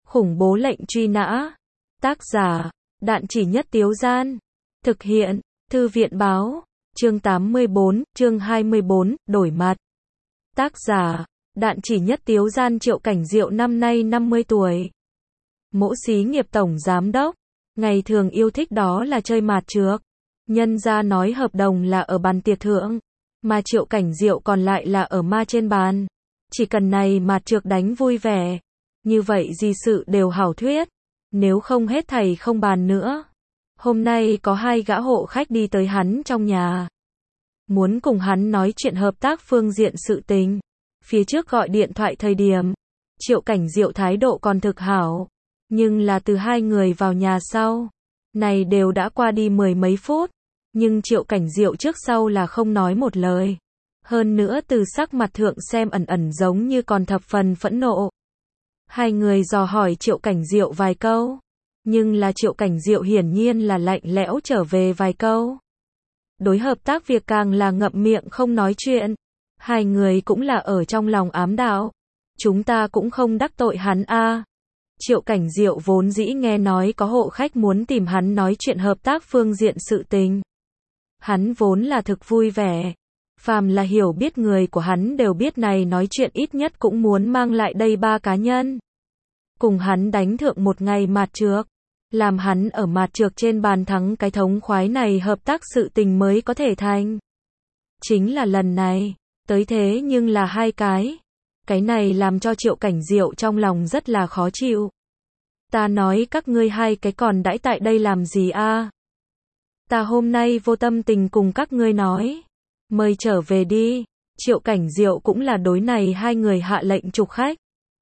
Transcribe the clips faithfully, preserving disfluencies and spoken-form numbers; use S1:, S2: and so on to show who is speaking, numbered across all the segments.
S1: Khủng bố lệnh truy nã. Tác giả, Đạn Chỉ Nhất Tiếu Gian. Thực hiện, Thư viện Báo. Chương tám mươi bốn, chương hai mươi bốn, đổi mặt. Tác giả, Đạn Chỉ Nhất Tiếu Gian. Triệu Cảnh Diệu năm nay năm mươi tuổi. Mỗ xí nghiệp tổng giám đốc. Ngày thường yêu thích đó là chơi mạt trược. Nhân ra nói hợp đồng là ở bàn tiệc thượng, mà Triệu Cảnh Diệu còn lại là ở ma trên bàn. Chỉ cần này mạt trược đánh vui vẻ, như vậy gì sự đều hảo thuyết. Nếu không hết thầy không bàn nữa. Hôm nay có hai gã hộ khách đi tới hắn trong nhà, muốn cùng hắn nói chuyện hợp tác phương diện sự tình. Phía trước gọi điện thoại thời điểm, Triệu Cảnh Diệu thái độ còn thực hảo, nhưng là từ hai người vào nhà sau, này đều đã qua đi mười mấy phút, nhưng Triệu Cảnh Diệu trước sau là không nói một lời. Hơn nữa từ sắc mặt thượng xem ẩn ẩn giống như còn thập phần phẫn nộ. Hai người dò hỏi Triệu Cảnh Diệu vài câu, nhưng là Triệu Cảnh Diệu hiển nhiên là lạnh lẽo trở về vài câu. Đối hợp tác việc càng là ngậm miệng không nói chuyện. Hai người cũng là ở trong lòng ám đạo, chúng ta cũng không đắc tội hắn a. À. Triệu Cảnh Diệu vốn dĩ nghe nói có hộ khách muốn tìm hắn nói chuyện hợp tác phương diện sự tình, hắn vốn là thực vui vẻ. Phàm là hiểu biết người của hắn đều biết này nói chuyện ít nhất cũng muốn mang lại đây ba cá nhân, cùng hắn đánh thượng một ngày mạt trược, làm hắn ở mạt trược trên bàn thắng cái thống khoái này hợp tác sự tình mới có thể thành. Chính là lần này, tới thế nhưng là hai cái. Cái này làm cho Triệu Cảnh Diệu trong lòng rất là khó chịu. Ta nói các ngươi hai cái còn đãi tại đây làm gì a? À? Ta hôm nay vô tâm tình cùng các ngươi nói. Mời trở về đi. Triệu Cảnh Diệu cũng là đối này hai người hạ lệnh trục khách.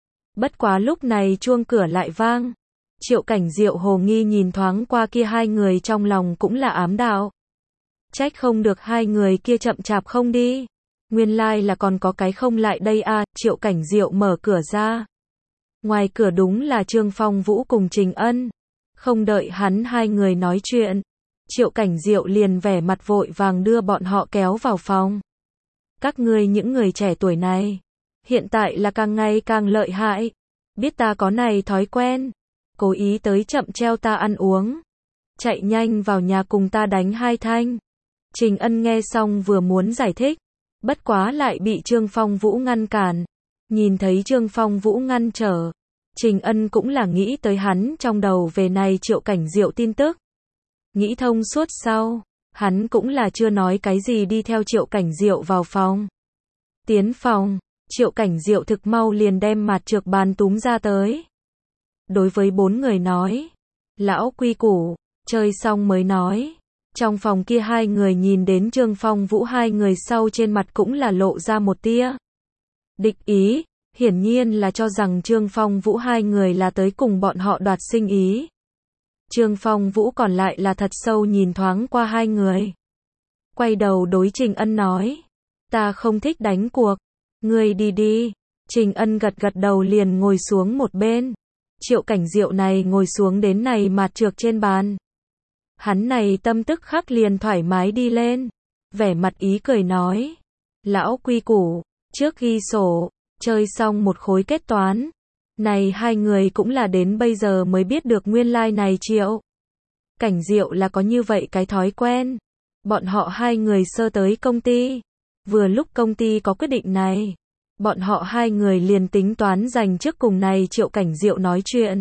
S1: Bất quá lúc này chuông cửa lại vang. Triệu Cảnh Diệu hồ nghi nhìn thoáng qua kia hai người trong lòng cũng là ám đạo. Trách không được hai người kia chậm chạp không đi. Nguyên lai like là còn có cái không lại đây a. À. Triệu Cảnh Diệu mở cửa ra. Ngoài cửa đúng là Trương Phong Vũ cùng Trình Ân. Không đợi hắn hai người nói chuyện, Triệu Cảnh Diệu liền vẻ mặt vội vàng đưa bọn họ kéo vào phòng. Các ngươi những người trẻ tuổi này, hiện tại là càng ngày càng lợi hại. Biết ta có này thói quen, cố ý tới chậm treo ta ăn uống. Chạy nhanh vào nhà cùng ta đánh hai thanh. Trình Ân nghe xong vừa muốn giải thích, bất quá lại bị Trương Phong Vũ ngăn cản. Nhìn thấy Trương Phong Vũ ngăn trở, Trình Ân cũng là nghĩ tới hắn trong đầu về này Triệu Cảnh Diệu tin tức. Nghĩ thông suốt sau, hắn cũng là chưa nói cái gì đi theo Triệu Cảnh Diệu vào phòng. Tiến phòng, Triệu Cảnh Diệu thực mau liền đem mạt trược bàn túm ra tới. Đối với bốn người nói, lão quy củ, chơi xong mới nói. Trong phòng kia hai người nhìn đến Trương Phong Vũ hai người sau trên mặt cũng là lộ ra một tia địch ý, hiển nhiên là cho rằng Trương Phong Vũ hai người là tới cùng bọn họ đoạt sinh ý. Trương Phong Vũ còn lại là thật sâu nhìn thoáng qua hai người. Quay đầu đối Trình Ân nói, ta không thích đánh cuộc, ngươi đi đi. Trình Ân gật gật đầu liền ngồi xuống một bên. Triệu Cảnh Diệu này ngồi xuống đến này mạt trược trên bàn. Hắn này tâm tức khắc liền thoải mái đi lên, vẻ mặt ý cười nói, lão quy củ, trước ghi sổ, chơi xong một khối kết toán. Này hai người cũng là đến bây giờ mới biết được nguyên lai like này Triệu Cảnh Diệu là có như vậy cái thói quen. Bọn họ hai người sơ tới công ty, vừa lúc công ty có quyết định này, bọn họ hai người liền tính toán dành trước cùng này Triệu Cảnh Diệu nói chuyện.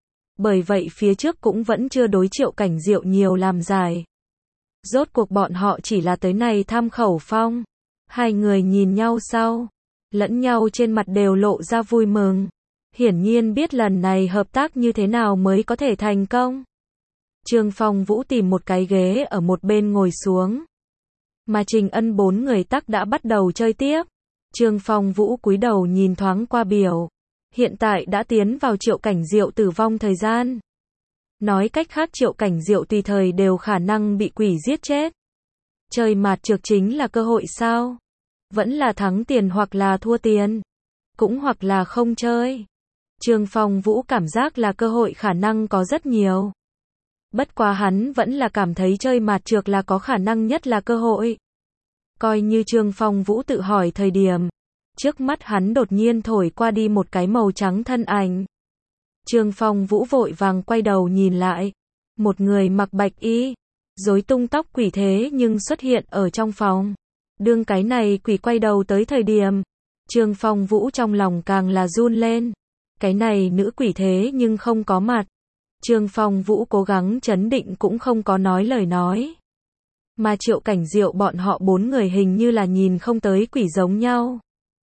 S1: Bởi vậy phía trước cũng vẫn chưa đối Triệu Cảnh Diệu nhiều làm giải. Rốt cuộc bọn họ chỉ là tới này tham khẩu phong. Hai người nhìn nhau sau, lẫn nhau trên mặt đều lộ ra vui mừng. Hiển nhiên biết lần này hợp tác như thế nào mới có thể thành công. Trương Phong Vũ tìm một cái ghế ở một bên ngồi xuống. Mà Trình Ân bốn người tắc đã bắt đầu chơi tiếp. Trương Phong Vũ cúi đầu nhìn thoáng qua biểu. Hiện tại đã tiến vào Triệu Cảnh Diệu tử vong thời gian. Nói cách khác Triệu Cảnh Diệu tùy thời đều khả năng bị quỷ giết chết. Chơi mạt trược chính là cơ hội sao? Vẫn là thắng tiền hoặc là thua tiền? Cũng hoặc là không chơi? Trương Phong Vũ cảm giác là cơ hội khả năng có rất nhiều. Bất quá hắn vẫn là cảm thấy chơi mạt trược là có khả năng nhất là cơ hội. Coi như Trương Phong Vũ tự hỏi thời điểm, trước mắt hắn đột nhiên thổi qua đi một cái màu trắng thân ảnh. Trương Phong Vũ vội vàng quay đầu nhìn lại. Một người mặc bạch y, rối tung tóc quỷ thế nhưng xuất hiện ở trong phòng. Đương cái này quỷ quay đầu tới thời điểm, Trương Phong Vũ trong lòng càng là run lên. Cái này nữ quỷ thế nhưng không có mặt. Trương Phong Vũ cố gắng trấn định cũng không có nói lời nói. Mà Triệu Cảnh Diệu bọn họ bốn người hình như là nhìn không tới quỷ giống nhau.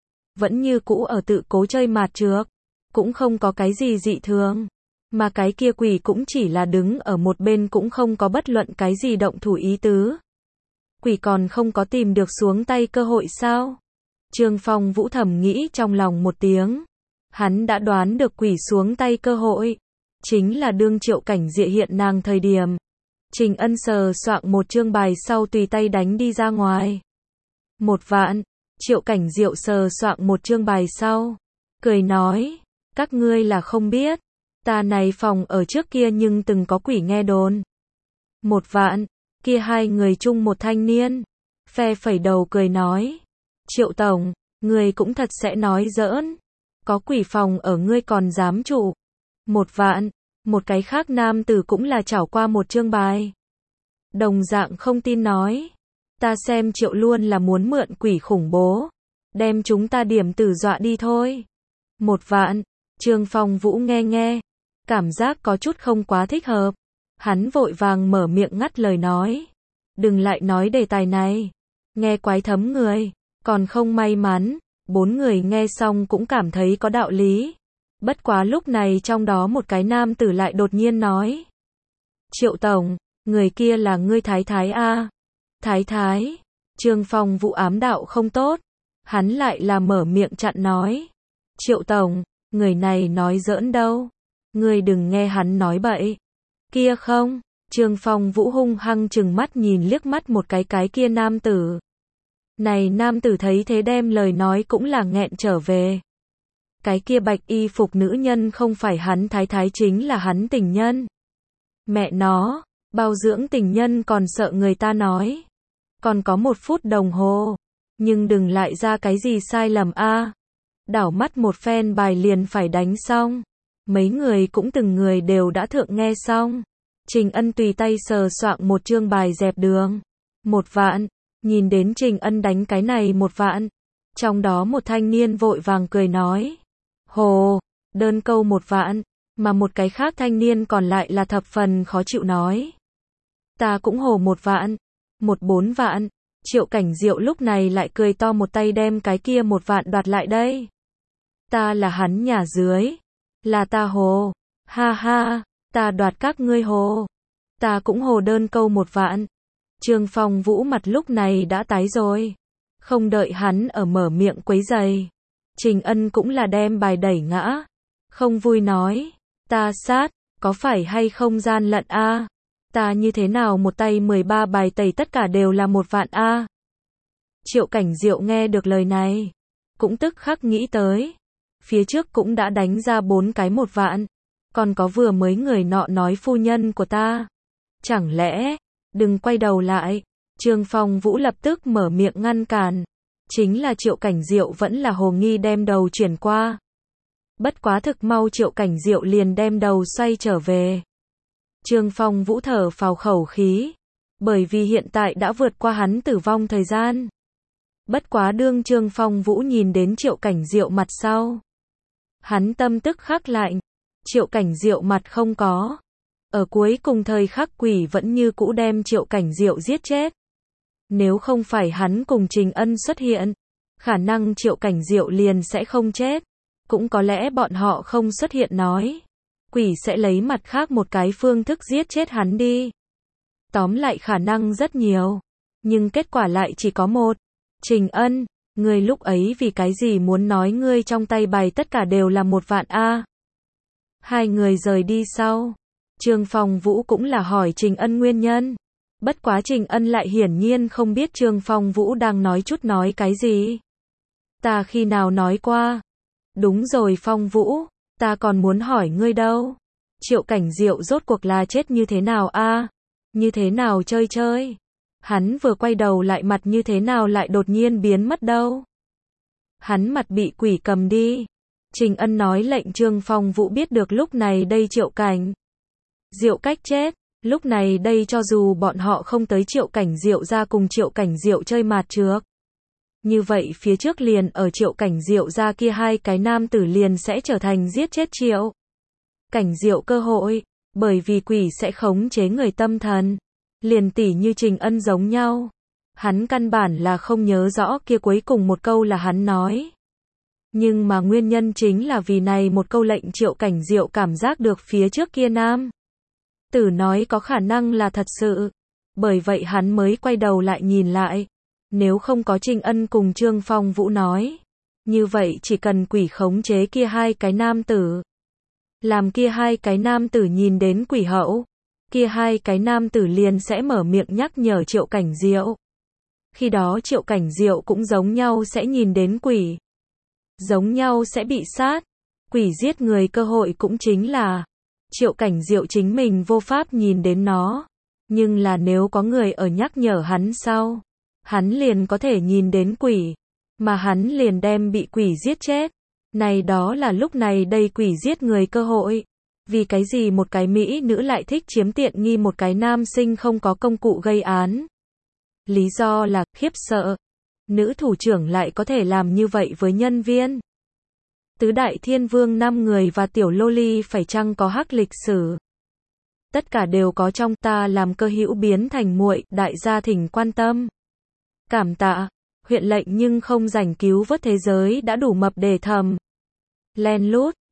S1: Vẫn như cũ ở tự cố chơi mạt trước. Cũng không có cái gì dị thường. Mà cái kia quỷ cũng chỉ là đứng ở một bên cũng không có bất luận cái gì động thủ ý tứ. Quỷ còn không có tìm được xuống tay cơ hội sao? Trương Phong Vũ thầm nghĩ trong lòng một tiếng. Hắn đã đoán được quỷ xuống tay cơ hội. Chính là đương Triệu Cảnh Diệu hiện nàng thời điểm. Trình Ân sờ soạng một chương bài sau tùy tay đánh đi ra ngoài. Một vạn. Triệu Cảnh Diệu sờ soạng một chương bài sau. Cười nói. Các ngươi là không biết. Ta này phòng ở trước kia nhưng từng có quỷ nghe đồn. Một vạn. Kia hai người chung một thanh niên. Phe phẩy đầu cười nói. Triệu Tổng. Người cũng thật sẽ nói giỡn. Có quỷ phòng ở ngươi còn dám trụ. Một vạn. Một cái khác nam tử cũng là trảo qua một chương bài. Đồng dạng không tin nói. Ta xem Triệu luôn là muốn mượn quỷ khủng bố. Đem chúng ta điểm tử dọa đi thôi. Một vạn. Trương Phong Vũ nghe nghe. Cảm giác có chút không quá thích hợp. Hắn vội vàng mở miệng ngắt lời nói. Đừng lại nói đề tài này. Nghe quái thấm người. Còn không may mắn. Bốn người nghe xong cũng cảm thấy có đạo lý. Bất quá lúc này trong đó một cái nam tử lại đột nhiên nói. Triệu Tổng, người kia là ngươi thái thái a? Thái thái? Trương Phong Vũ ám đạo không tốt. Hắn lại là mở miệng chặn nói. Triệu Tổng, người này nói giỡn đâu. Ngươi đừng nghe hắn nói bậy. Kia không? Trương Phong Vũ hung hăng chừng mắt nhìn liếc mắt một cái cái kia nam tử. Này nam tử thấy thế đem lời nói cũng là nghẹn trở về. Cái kia bạch y phục nữ nhân không phải hắn thái thái chính là hắn tình nhân. Mẹ nó, bao dưỡng tình nhân còn sợ người ta nói. Còn có một phút đồng hồ. Nhưng đừng lại ra cái gì sai lầm a. Đảo mắt một phen bài liền phải đánh xong. Mấy người cũng từng người đều đã thượng nghe xong. Trình Ân tùy tay sờ soạng một chương bài dẹp đường. Một vạn. Nhìn đến Trình Ân đánh cái này một vạn. Trong đó một thanh niên vội vàng cười nói. Hồ, đơn câu một vạn. Mà một cái khác thanh niên còn lại là thập phần khó chịu nói. Ta cũng hồ một vạn. Một bốn vạn. Triệu Cảnh Diệu lúc này lại cười to một tay đem cái kia một vạn đoạt lại đây. Ta là hắn nhà dưới. Là ta hồ. Ha ha, ta đoạt các ngươi hồ. Ta cũng hồ đơn câu một vạn. Trương Phong Vũ mặt lúc này đã tái rồi. Không đợi hắn ở mở miệng quấy giày. Trình Ân cũng là đem bài đẩy ngã. Không vui nói. Ta sát, có phải hay không gian lận a? Ta như thế nào một tay mười ba bài tẩy tất cả đều là một vạn a? Triệu Cảnh Diệu nghe được lời này. Cũng tức khắc nghĩ tới. Phía trước cũng đã đánh ra bốn cái một vạn. Còn có vừa mới người nọ nói phu nhân của ta. Chẳng lẽ, đừng quay đầu lại. Trương Phong Vũ lập tức mở miệng ngăn cản. Chính là Triệu Cảnh Diệu vẫn là hồ nghi đem đầu chuyển qua. Bất quá thực mau Triệu Cảnh Diệu liền đem đầu xoay trở về. Trương Phong Vũ thở phào khẩu khí. Bởi vì hiện tại đã vượt qua hắn tử vong thời gian. Bất quá đương Trương Phong Vũ nhìn đến Triệu Cảnh Diệu mặt sau. Hắn tâm tức khắc lạnh. Triệu Cảnh Diệu mặt không có. Ở cuối cùng thời khắc quỷ vẫn như cũ đem Triệu Cảnh Diệu giết chết. Nếu không phải hắn cùng Trình Ân xuất hiện, khả năng Triệu Cảnh Diệu liền sẽ không chết. Cũng có lẽ bọn họ không xuất hiện nói. Quỷ sẽ lấy mặt khác một cái phương thức giết chết hắn đi. Tóm lại khả năng rất nhiều. Nhưng kết quả lại chỉ có một. Trình Ân, ngươi lúc ấy vì cái gì muốn nói ngươi trong tay bài tất cả đều là một vạn a? Hai người rời đi sau. Trương Phong Vũ cũng là hỏi Trình Ân nguyên nhân. Bất quá Trình Ân lại hiển nhiên không biết Trương Phong Vũ đang nói chút nói cái gì. Ta khi nào nói qua? Đúng rồi Phong Vũ, ta còn muốn hỏi ngươi đâu. Triệu Cảnh Diệu rốt cuộc là chết như thế nào a? Như thế nào chơi chơi? Hắn vừa quay đầu lại mặt như thế nào lại đột nhiên biến mất đâu? Hắn mặt bị quỷ cầm đi. Trình Ân nói lệnh Trương Phong Vũ biết được lúc này đây Triệu Cảnh Diệu cách chết. Lúc này đây cho dù bọn họ không tới Triệu Cảnh Diệu ra cùng Triệu Cảnh Diệu chơi mạt trước, như vậy phía trước liền ở Triệu Cảnh Diệu ra kia hai cái nam tử liền sẽ trở thành giết chết Triệu Cảnh Diệu cơ hội, bởi vì quỷ sẽ khống chế người tâm thần, liền tỉ như Trình Ân giống nhau. Hắn căn bản là không nhớ rõ kia cuối cùng một câu là hắn nói. Nhưng mà nguyên nhân chính là vì này một câu lệnh Triệu Cảnh Diệu cảm giác được phía trước kia nam tử nói có khả năng là thật sự. Bởi vậy hắn mới quay đầu lại nhìn lại. Nếu không có Trình Ân cùng Trương Phong Vũ nói, như vậy chỉ cần quỷ khống chế kia hai cái nam tử, làm kia hai cái nam tử nhìn đến quỷ hậu, kia hai cái nam tử liền sẽ mở miệng nhắc nhở Triệu Cảnh Diệu. Khi đó Triệu Cảnh Diệu cũng giống nhau sẽ nhìn đến quỷ, giống nhau sẽ bị sát. Quỷ giết người cơ hội cũng chính là Triệu Cảnh Diệu chính mình vô pháp nhìn đến nó, nhưng là nếu có người ở nhắc nhở hắn sau, hắn liền có thể nhìn đến quỷ, mà hắn liền đem bị quỷ giết chết. Này đó là lúc này đây quỷ giết người cơ hội. Vì cái gì một cái mỹ nữ lại thích chiếm tiện nghi một cái nam sinh không có công cụ gây án? Lý do là khiếp sợ. Nữ thủ trưởng lại có thể làm như vậy với nhân viên. Tứ đại thiên vương năm người và tiểu loli phải chăng có hắc lịch sử? Tất cả đều có trong ta làm cơ hữu biến thành muội, đại gia thỉnh quan tâm. Cảm tạ, huyện lệnh nhưng không rảnh cứu vớt thế giới đã đủ mập để thầm. Len lút.